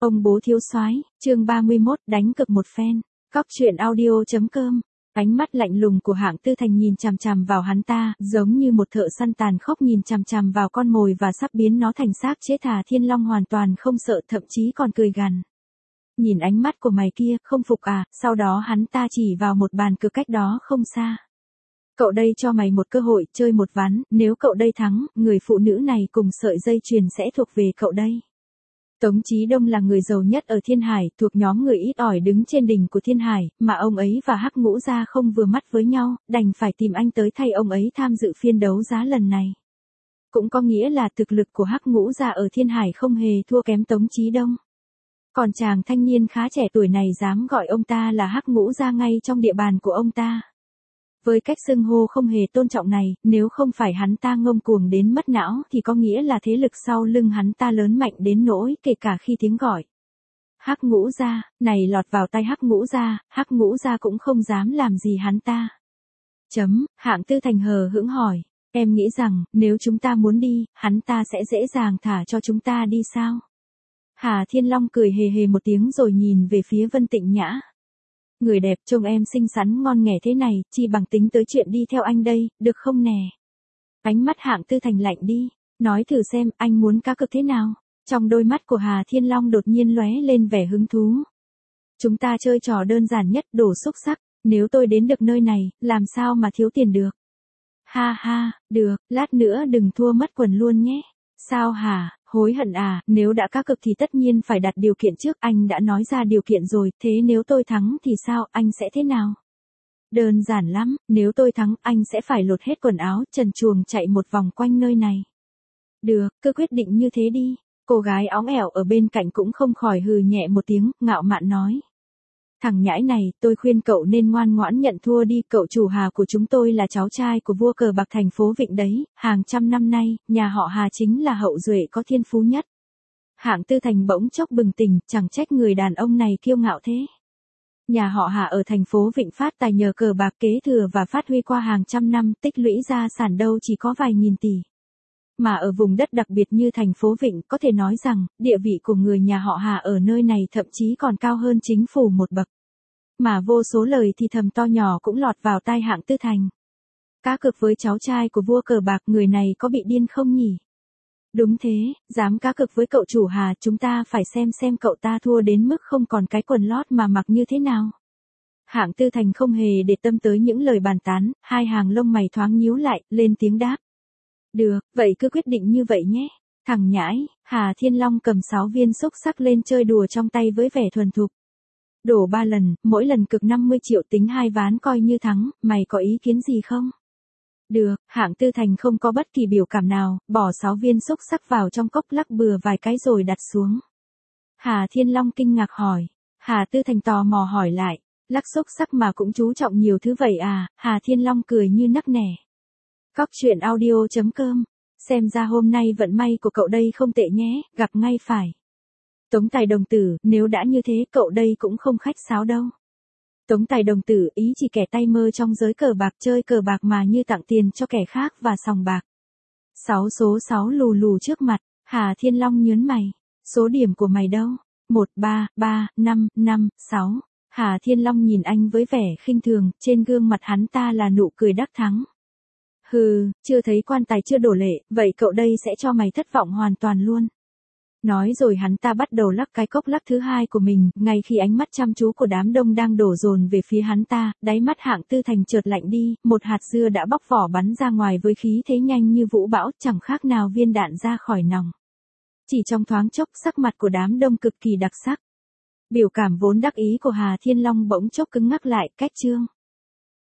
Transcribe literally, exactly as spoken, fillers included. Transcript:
Ông bố thiếu soái, chương ba mươi mốt, đánh cực một phen. Cóc truyện audio.com. Ánh mắt lạnh lùng của Hạng Tư Thành nhìn chằm chằm vào hắn ta, giống như một thợ săn tàn khốc nhìn chằm chằm vào con mồi và sắp biến nó thành xác chết. Hà Thiên Long hoàn toàn không sợ, thậm chí còn cười gằn. Nhìn ánh mắt của mày kia, không phục à? Sau đó hắn ta chỉ vào một bàn cược cách đó không xa. Cậu đây cho mày một cơ hội, chơi một ván, nếu cậu đây thắng, người phụ nữ này cùng sợi dây chuyền sẽ thuộc về cậu đây. Tống Chí Đông là người giàu nhất ở Thiên Hải, thuộc nhóm người ít ỏi đứng trên đỉnh của Thiên Hải, mà ông ấy và Hắc Ngũ Gia không vừa mắt với nhau, đành phải tìm anh tới thay ông ấy tham dự phiên đấu giá lần này. Cũng có nghĩa là thực lực của Hắc Ngũ Gia ở Thiên Hải không hề thua kém Tống Chí Đông. Còn chàng thanh niên khá trẻ tuổi này dám gọi ông ta là Hắc Ngũ Gia ngay trong địa bàn của ông ta. Với cách xưng hô không hề tôn trọng này, nếu không phải hắn ta ngông cuồng đến mất não thì có nghĩa là thế lực sau lưng hắn ta lớn mạnh đến nỗi kể cả khi tiếng gọi Hắc Ngũ Gia này lọt vào tay Hắc Ngũ Gia, Hắc Ngũ Gia cũng không dám làm gì hắn ta. Chấm, Hạng Tư Thành hờ hững hỏi, em nghĩ rằng nếu chúng ta muốn đi, hắn ta sẽ dễ dàng thả cho chúng ta đi sao? Hà Thiên Long cười hề hề một tiếng rồi nhìn về phía Vân Tịnh Nhã. Người đẹp trông em xinh xắn ngon nghẻ thế này, chi bằng tính tới chuyện đi theo anh đây, được không nè? Ánh mắt Hạng Tư Thành lạnh đi, nói thử xem anh muốn cá cược thế nào? Trong đôi mắt của Hà Thiên Long đột nhiên lóe lên vẻ hứng thú. Chúng ta chơi trò đơn giản nhất, đổ xúc sắc, nếu tôi đến được nơi này, làm sao mà thiếu tiền được? Ha ha, được, lát nữa đừng thua mất quần luôn nhé. Sao hả? Hối hận à? Nếu đã cá cược thì tất nhiên phải đặt điều kiện trước, anh đã nói ra điều kiện rồi, thế nếu tôi thắng thì sao, anh sẽ thế nào? Đơn giản lắm, nếu tôi thắng, anh sẽ phải lột hết quần áo, trần truồng chạy một vòng quanh nơi này. Được, cứ quyết định như thế đi. Cô gái óng ẻo ở bên cạnh cũng không khỏi hừ nhẹ một tiếng, ngạo mạn nói. Thằng nhãi này, tôi khuyên cậu nên ngoan ngoãn nhận thua đi, cậu chủ Hà của chúng tôi là cháu trai của vua cờ bạc thành phố Vịnh đấy, hàng trăm năm nay, nhà họ Hà chính là hậu duệ có thiên phú nhất. Hạng Tư Thành bỗng chốc bừng tỉnh, chẳng trách người đàn ông này kiêu ngạo thế. Nhà họ Hà ở thành phố Vịnh phát tài nhờ cờ bạc kế thừa và phát huy qua hàng trăm năm, tích lũy gia sản đâu chỉ có vài nghìn tỷ. Mà ở vùng đất đặc biệt như thành phố Vịnh, có thể nói rằng, địa vị của người nhà họ Hà ở nơi này thậm chí còn cao hơn chính phủ một bậc. Mà vô số lời thì thầm to nhỏ cũng lọt vào tai Hạng Tư Thành. Cá cược với cháu trai của vua cờ bạc, người này có bị điên không nhỉ? Đúng thế, dám cá cược với cậu chủ Hà, chúng ta phải xem xem cậu ta thua đến mức không còn cái quần lót mà mặc như thế nào. Hạng Tư Thành không hề để tâm tới những lời bàn tán, hai hàng lông mày thoáng nhíu lại, lên tiếng đáp. Được, vậy cứ quyết định như vậy nhé. Thằng nhãi, Hà Thiên Long cầm sáu viên xúc sắc lên chơi đùa trong tay với vẻ thuần thục. Đổ ba lần, mỗi lần cực năm mươi triệu, tính hai ván coi như thắng, mày có ý kiến gì không? Được, Hạng Tư Thành không có bất kỳ biểu cảm nào, bỏ sáu viên xúc sắc vào trong cốc lắc bừa vài cái rồi đặt xuống. Hà Thiên Long kinh ngạc hỏi. Hà Tư Thành tò mò hỏi lại, lắc xúc sắc mà cũng chú trọng nhiều thứ vậy à? Hà Thiên Long cười như nắc nẻ. Cóc truyện audio.com. Xem ra hôm nay vận may của cậu đây không tệ nhé, gặp ngay phải. Tống Tài đồng tử, nếu đã như thế cậu đây cũng không khách sáo đâu. Tống Tài đồng tử, ý chỉ kẻ tay mơ trong giới cờ bạc, chơi cờ bạc mà như tặng tiền cho kẻ khác và sòng bạc. Sáu số sáu lù lù trước mặt, Hà Thiên Long nhớn mày. Số điểm của mày đâu? Một, ba, ba, năm, năm, sáu. Hà Thiên Long nhìn anh với vẻ khinh thường, trên gương mặt hắn ta là nụ cười đắc thắng. Hừ, chưa thấy quan tài chưa đổ lệ, vậy cậu đây sẽ cho mày thất vọng hoàn toàn luôn. Nói rồi hắn ta bắt đầu lắc cái cốc lắc thứ hai của mình, ngay khi ánh mắt chăm chú của đám đông đang đổ dồn về phía hắn ta, đáy mắt Hạng Tư Thành chợt lạnh đi, một hạt dưa đã bóc vỏ bắn ra ngoài với khí thế nhanh như vũ bão, chẳng khác nào viên đạn ra khỏi nòng. Chỉ trong thoáng chốc, sắc mặt của đám đông cực kỳ đặc sắc. Biểu cảm vốn đắc ý của Hà Thiên Long bỗng chốc cứng ngắc lại, cách chương.